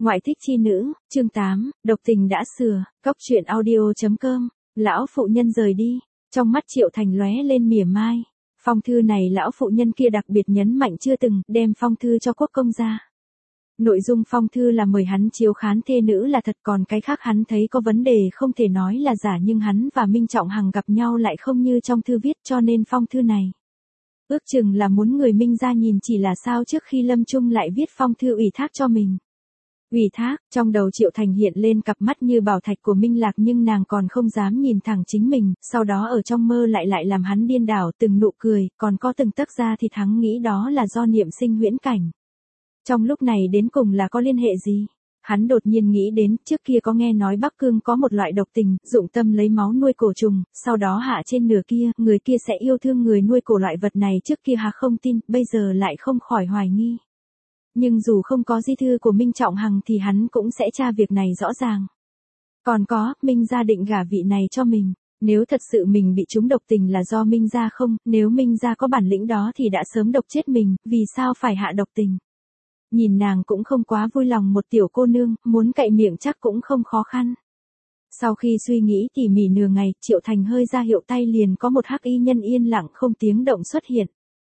Ngoại thích chi nữ, chương 8, độc tình đã sửa, Cóc truyện audio.com, lão phụ nhân rời đi, trong mắt Triệu Thành lóe lên mỉa mai. Phong thư này lão phụ nhân kia đặc biệt nhấn mạnh chưa từng đem phong thư cho quốc công gia. Nội dung phong thư là mời hắn chiếu khán thê nữ là thật, còn cái khác hắn thấy có vấn đề không thể nói là giả, nhưng hắn và Minh Trọng Hằng gặp nhau lại không như trong thư viết, cho nên phong thư này ước chừng là muốn người Minh gia nhìn chỉ là sao trước khi lâm chung lại viết phong thư ủy thác cho mình. Ủy thác, trong đầu Triệu Thành hiện lên cặp mắt như bảo thạch của Minh Lạc, nhưng nàng còn không dám nhìn thẳng chính mình, sau đó ở trong mơ lại làm hắn điên đảo, từng nụ cười, còn có từng tấc da thịt, hắn nghĩ đó là do niệm sinh huyễn cảnh. Trong lúc này đến cùng là có liên hệ gì? Hắn đột nhiên nghĩ đến, trước kia có nghe nói Bắc Cương có một loại độc tình, dụng tâm lấy máu nuôi cổ trùng, sau đó hạ trên nửa kia, người kia sẽ yêu thương người nuôi cổ loại vật này, trước kia hắn không tin, bây giờ lại không khỏi hoài nghi. Nhưng dù không có di thư của Minh Trọng Hằng thì hắn cũng sẽ tra việc này rõ ràng. Còn có, Minh gia định gả vị này cho mình. Nếu thật sự mình bị trúng độc tình là do Minh gia không, nếu Minh gia có bản lĩnh đó thì đã sớm độc chết mình, vì sao phải hạ độc tình? Nhìn nàng cũng không quá vui lòng, một tiểu cô nương, muốn cậy miệng chắc cũng không khó khăn. Sau khi suy nghĩ tỉ mỉ nửa ngày, Triệu Thành hơi ra hiệu tay, liền có một hắc y nhân yên lặng không tiếng động xuất hiện.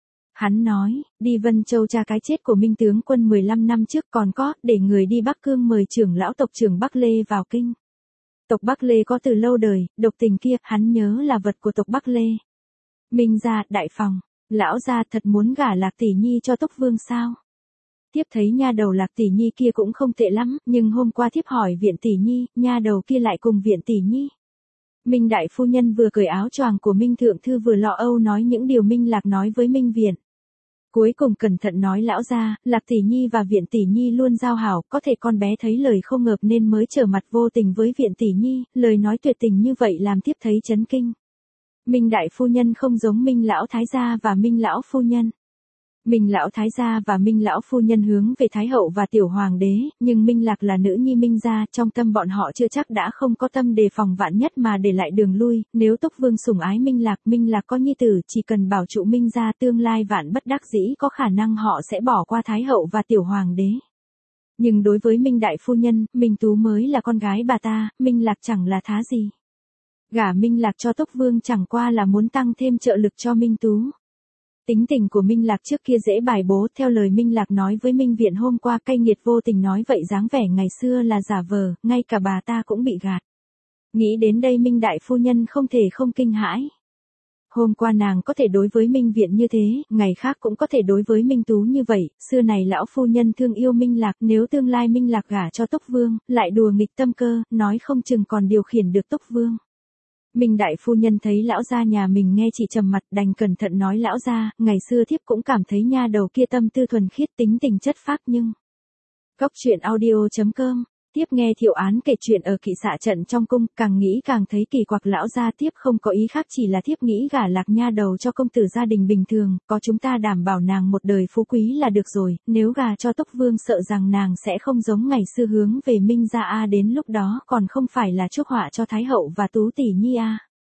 Hắn nói, đi Vân Châu tra cái chết của Minh tướng quân 15 năm trước, còn có, để người đi Bắc Cương mời trưởng lão tộc trưởng Bắc Lê vào kinh. Tộc Bắc Lê có từ lâu đời, độc tình kia, hắn nhớ là vật của tộc Bắc Lê. Minh gia, đại phòng, lão gia thật muốn gả Lạc tỷ nhi cho Túc Vương sao? Tiếp thấy nha đầu Lạc tỷ nhi kia cũng không tệ lắm, nhưng hôm qua thiếp hỏi Viện tỷ nhi, nha đầu kia lại cùng Viện tỷ nhi. Minh đại phu nhân vừa cởi áo choàng của Minh thượng thư vừa lo âu nói những điều Minh Lạc nói với Minh Viện. Cuối cùng cẩn thận nói, lão gia, Lạc tỷ nhi và Viện tỷ nhi luôn giao hảo, có thể con bé thấy lời không hợp nên mới trở mặt vô tình với Viện tỷ nhi, lời nói tuyệt tình như vậy làm thiếp thấy chấn kinh. Minh đại phu nhân không giống Minh lão thái gia và Minh lão phu nhân. Minh lão thái gia và Minh lão phu nhân hướng về thái hậu và tiểu hoàng đế, nhưng Minh Lạc là nữ nhi Minh gia, trong tâm bọn họ chưa chắc đã không có tâm đề phòng vạn nhất mà để lại đường lui, nếu Túc Vương sủng ái Minh Lạc có nhi tử, chỉ cần bảo trụ Minh gia, tương lai vạn bất đắc dĩ có khả năng họ sẽ bỏ qua thái hậu và tiểu hoàng đế. Nhưng đối với Minh đại phu nhân, Minh Tú mới là con gái bà ta, Minh Lạc chẳng là thá gì. Gả Minh Lạc cho Túc Vương chẳng qua là muốn tăng thêm trợ lực cho Minh Tú. Tính tình của Minh Lạc trước kia dễ bài bố, theo lời Minh Lạc nói với Minh Viện hôm qua, cay nghiệt vô tình nói vậy dáng vẻ ngày xưa là giả vờ, ngay cả bà ta cũng bị gạt. Nghĩ đến đây Minh đại phu nhân không thể không kinh hãi. Hôm qua nàng có thể đối với Minh Viện như thế, ngày khác cũng có thể đối với Minh Tú như vậy, xưa này lão phu nhân thương yêu Minh Lạc, nếu tương lai Minh Lạc gả cho Túc Vương, lại đùa nghịch tâm cơ, nói không chừng còn điều khiển được Túc Vương. Minh đại phu nhân thấy lão gia nhà mình nghe chỉ trầm mặt, đành cẩn thận nói, lão gia, ngày xưa thiếp cũng cảm thấy nha đầu kia tâm tư thuần khiết, tính tình chất phác, nhưng Cóc truyện audio.com, tiếp nghe Thiệu Án kể chuyện ở kỵ xạ trận trong cung, càng nghĩ càng thấy kỳ quặc. Lão gia, thiếp không có ý khác, chỉ là thiếp nghĩ gả Lạc nha đầu cho công tử gia đình bình thường, có chúng ta đảm bảo nàng một đời phú quý là được rồi, nếu gả cho Túc Vương sợ rằng nàng sẽ không giống ngày xưa hướng về Minh gia đến lúc đó còn không phải là chuốc họa cho Thái hậu và Tú tỷ nhi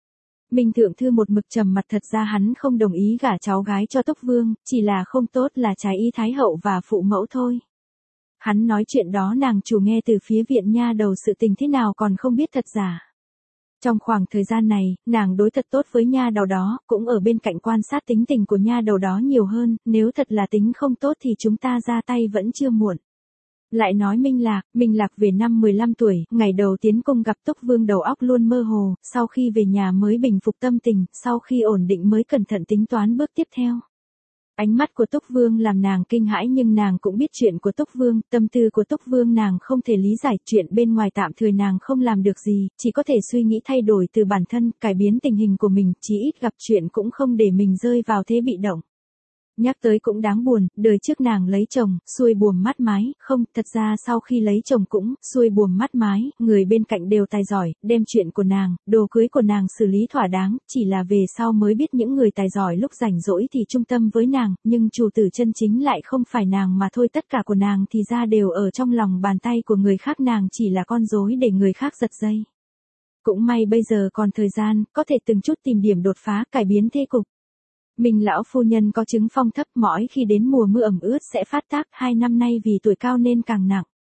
Minh thượng thư một mực trầm mặt, thật ra hắn không đồng ý gả cháu gái cho Túc Vương, chỉ là không tốt là trái ý Thái hậu và phụ mẫu thôi. Hắn nói chuyện đó nàng chủ nghe từ phía Viện nha đầu, sự tình thế nào còn không biết thật giả. Trong khoảng thời gian này, nàng đối thật tốt với nha đầu đó, cũng ở bên cạnh quan sát tính tình của nha đầu đó nhiều hơn, nếu thật là tính không tốt thì chúng ta ra tay vẫn chưa muộn. Lại nói Minh Lạc về năm 15 tuổi, ngày đầu tiến cung gặp Túc Vương đầu óc luôn mơ hồ, sau khi về nhà mới bình phục tâm tình, sau khi ổn định mới cẩn thận tính toán bước tiếp theo. Ánh mắt của Túc Vương làm nàng kinh hãi, nhưng nàng cũng biết chuyện của Túc Vương, tâm tư của Túc Vương nàng không thể lý giải, chuyện bên ngoài tạm thời nàng không làm được gì, chỉ có thể suy nghĩ thay đổi từ bản thân, cải biến tình hình của mình, chí ít gặp chuyện cũng không để mình rơi vào thế bị động. Nhắc tới cũng đáng buồn, đời trước nàng lấy chồng, xuôi buồm mắt mái, không, thật ra sau khi lấy chồng cũng, xuôi buồm mắt mái, người bên cạnh đều tài giỏi, đem chuyện của nàng, đồ cưới của nàng xử lý thỏa đáng, chỉ là về sau mới biết những người tài giỏi lúc rảnh rỗi thì trung tâm với nàng, nhưng chủ tử chân chính lại không phải nàng mà thôi, tất cả của nàng thì ra đều ở trong lòng bàn tay của người khác, nàng chỉ là con rối để người khác giật dây. Cũng may bây giờ còn thời gian, có thể từng chút tìm điểm đột phá, cải biến thế cục. Minh lão phu nhân có chứng phong thấp, mỏi khi đến mùa mưa ẩm ướt sẽ phát tác, 2 năm nay vì tuổi cao nên càng nặng.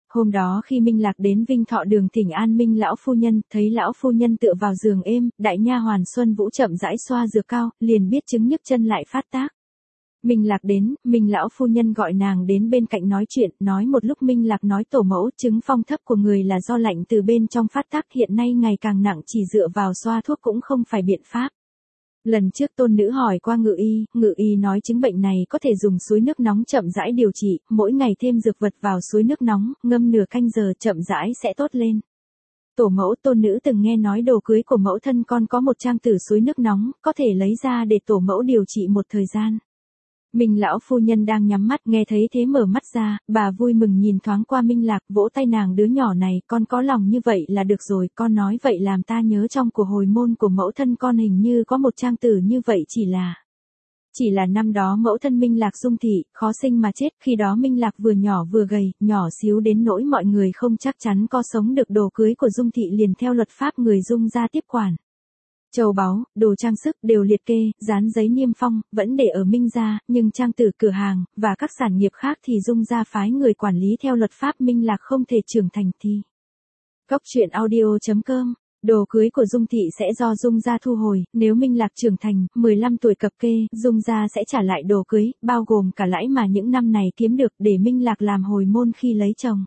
Hôm đó khi Minh Lạc đến Vinh Thọ đường thỉnh an Minh lão phu nhân, thấy lão phu nhân tựa vào giường êm, đại nha hoàn Xuân Vũ chậm rãi xoa dược cao, liền biết chứng nhức chân lại phát tác. Minh Lạc đến, Minh lão phu nhân gọi nàng đến bên cạnh nói chuyện, nói một lúc Minh Lạc nói tổ mẫu chứng phong thấp của người là do lạnh từ bên trong phát tác hiện nay ngày càng nặng chỉ dựa vào xoa thuốc cũng không phải biện pháp. Lần trước tôn nữ hỏi qua ngự y nói chứng bệnh này có thể dùng suối nước nóng chậm rãi điều trị, mỗi ngày thêm dược vật vào suối nước nóng, ngâm nửa canh giờ chậm rãi sẽ tốt lên. Tổ mẫu tôn nữ từng nghe nói đồ cưới của mẫu thân con có một trang tử suối nước nóng, có thể lấy ra để tổ mẫu điều trị một thời gian. Minh lão phu nhân đang nhắm mắt nghe thấy thế mở mắt ra, bà vui mừng nhìn thoáng qua Minh Lạc vỗ tay nàng đứa nhỏ này con có lòng như vậy là được rồi, con nói vậy làm ta nhớ trong của hồi môn của mẫu thân con hình như có một trang tử như vậy Chỉ là năm đó mẫu thân Minh Lạc dung thị, khó sinh mà chết, khi đó Minh Lạc vừa nhỏ vừa gầy, nhỏ xíu đến nỗi mọi người không chắc chắn có sống được đồ cưới của dung thị liền theo luật pháp người dung ra tiếp quản. Châu báu, đồ trang sức đều liệt kê, dán giấy niêm phong, vẫn để ở Minh gia, nhưng trang tử cửa hàng, và các sản nghiệp khác thì dung gia phái người quản lý theo luật pháp Minh Lạc không thể trưởng thành thì. Cốc truyện audio.com, đồ cưới của Dung thị sẽ do Dung gia thu hồi, nếu Minh Lạc trưởng thành, 15 tuổi cập kê, Dung gia sẽ trả lại đồ cưới, bao gồm cả lãi mà những năm này kiếm được để Minh Lạc làm hồi môn khi lấy chồng.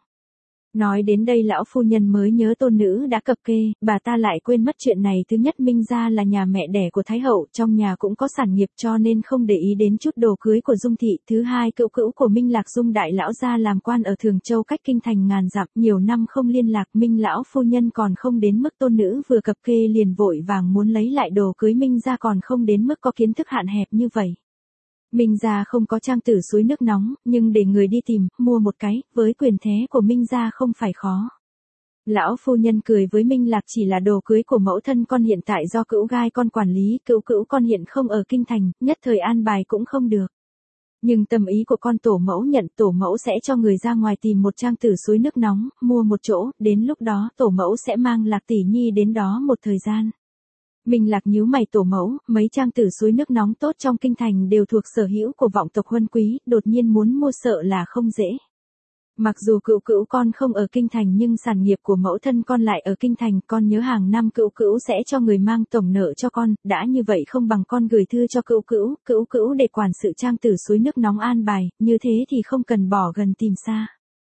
Nói đến đây lão phu nhân mới nhớ tôn nữ đã cập kê, bà ta lại quên mất chuyện này. Thứ nhất Minh gia là nhà mẹ đẻ của Thái hậu, trong nhà cũng có sản nghiệp cho nên không để ý đến chút đồ cưới của Dung thị. Thứ hai cữu cữu của Minh Lạc Dung đại lão gia làm quan ở Thường Châu cách kinh thành ngàn dặm, nhiều năm không liên lạc. Minh lão phu nhân còn không đến mức tôn nữ vừa cập kê liền vội vàng muốn lấy lại đồ cưới, Minh gia còn không đến mức có kiến thức hạn hẹp như vậy. Minh gia không có trang tử suối nước nóng, nhưng để người đi tìm, mua một cái, với quyền thế của Minh gia không phải khó. Lão phu nhân cười với Minh Lạc chỉ là đồ cưới của mẫu thân con hiện tại do cữu gai con quản lý, cữu con hiện không ở kinh thành, nhất thời an bài cũng không được. Nhưng tâm ý của con tổ mẫu nhận, tổ mẫu sẽ cho người ra ngoài tìm một trang tử suối nước nóng, mua một chỗ, đến lúc đó tổ mẫu sẽ mang Lạc tỷ nhi đến đó một thời gian. Minh Lạc nhíu mày, tổ mẫu, mấy trang tử suối nước nóng tốt trong kinh thành đều thuộc sở hữu của vọng tộc huân quý, đột nhiên muốn mua sợ là không dễ. Mặc dù cữu con không ở kinh thành nhưng sản nghiệp của mẫu thân con lại ở kinh thành, con nhớ hàng năm cữu sẽ cho người mang tổng nợ cho con, đã như vậy không bằng con gửi thư cho cữu để quản sự trang tử suối nước nóng an bài, như thế thì không cần bỏ gần tìm xa.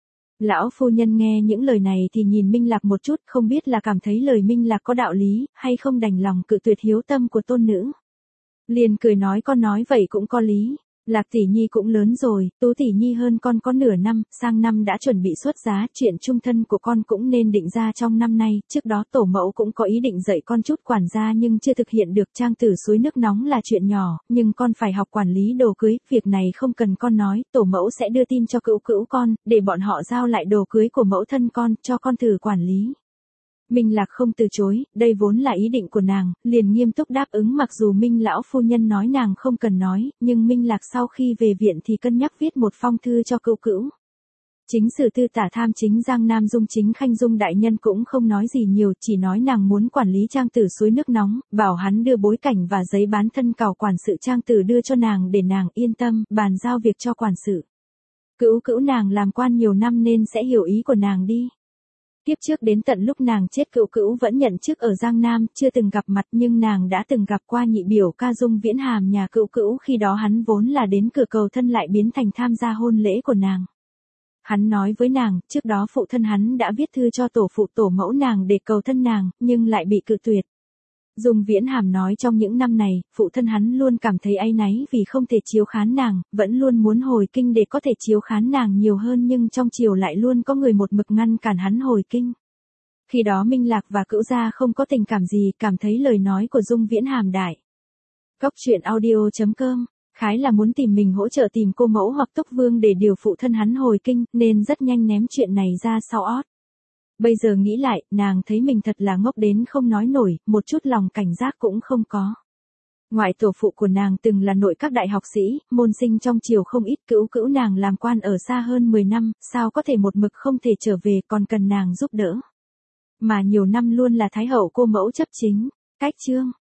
Lão phu nhân nghe những lời này thì nhìn Minh Lạc một chút, không biết là cảm thấy lời Minh Lạc có đạo lý, hay không đành lòng cự tuyệt hiếu tâm của tôn nữ. Liền cười nói con nói vậy cũng có lý. Lạc tỷ nhi cũng lớn rồi, Tú tỷ nhi hơn con có nửa năm, sang năm đã chuẩn bị xuất giá, chuyện chung thân của con cũng nên định ra trong năm nay, trước đó tổ mẫu cũng có ý định dạy con chút quản gia nhưng chưa thực hiện được. Trang tử suối nước nóng là chuyện nhỏ, nhưng con phải học quản lý đồ cưới, việc này không cần con nói, tổ mẫu sẽ đưa tin cho cữu con, để bọn họ giao lại đồ cưới của mẫu thân con, cho con thử quản lý. Minh Lạc không từ chối, đây vốn là ý định của nàng, liền nghiêm túc đáp ứng. Mặc dù Minh lão phu nhân nói nàng không cần nói, nhưng Minh Lạc sau khi về viện thì cân nhắc viết một phong thư cho cữu. Chính sử tư tả tham chính Giang Nam Dung chính Khanh Dung đại nhân cũng không nói gì nhiều, chỉ nói nàng muốn quản lý trang tử suối nước nóng, bảo hắn đưa bối cảnh và giấy bán thân cào quản sự trang tử đưa cho nàng để nàng yên tâm, bàn giao việc cho quản sự. Cữu nàng làm quan nhiều năm nên sẽ hiểu ý của nàng đi. Tiếp trước đến tận lúc nàng chết cữu vẫn nhận chức ở Giang Nam, chưa từng gặp mặt nhưng nàng đã từng gặp qua nhị biểu ca Dung Viễn Hàm nhà cữu, khi đó hắn vốn là đến cửa cầu thân lại biến thành tham gia hôn lễ của nàng. Hắn nói với nàng, trước đó phụ thân hắn đã viết thư cho tổ phụ tổ mẫu nàng để cầu thân nàng, nhưng lại bị cự tuyệt. Dung Viễn Hàm nói trong những năm này, phụ thân hắn luôn cảm thấy áy náy vì không thể chiếu khán nàng, vẫn luôn muốn hồi kinh để có thể chiếu khán nàng nhiều hơn nhưng trong triều lại luôn có người một mực ngăn cản hắn hồi kinh. Khi đó Minh Lạc và cữu gia không có tình cảm gì, cảm thấy lời nói của Dung Viễn Hàm đại. Cốc truyện audio.com, khái là muốn tìm mình hỗ trợ tìm cô mẫu hoặc túc vương để điều phụ thân hắn hồi kinh, nên rất nhanh ném chuyện này ra sau ót. Bây giờ nghĩ lại, nàng thấy mình thật là ngốc đến không nói nổi, một chút lòng cảnh giác cũng không có. Ngoại tổ phụ của nàng từng là nội các đại học sĩ, môn sinh trong triều không ít, cữu nàng làm quan ở xa hơn 10 năm, sao có thể một mực không thể trở về, còn cần nàng giúp đỡ. Mà nhiều năm luôn là thái hậu cô mẫu chấp chính. Cách chương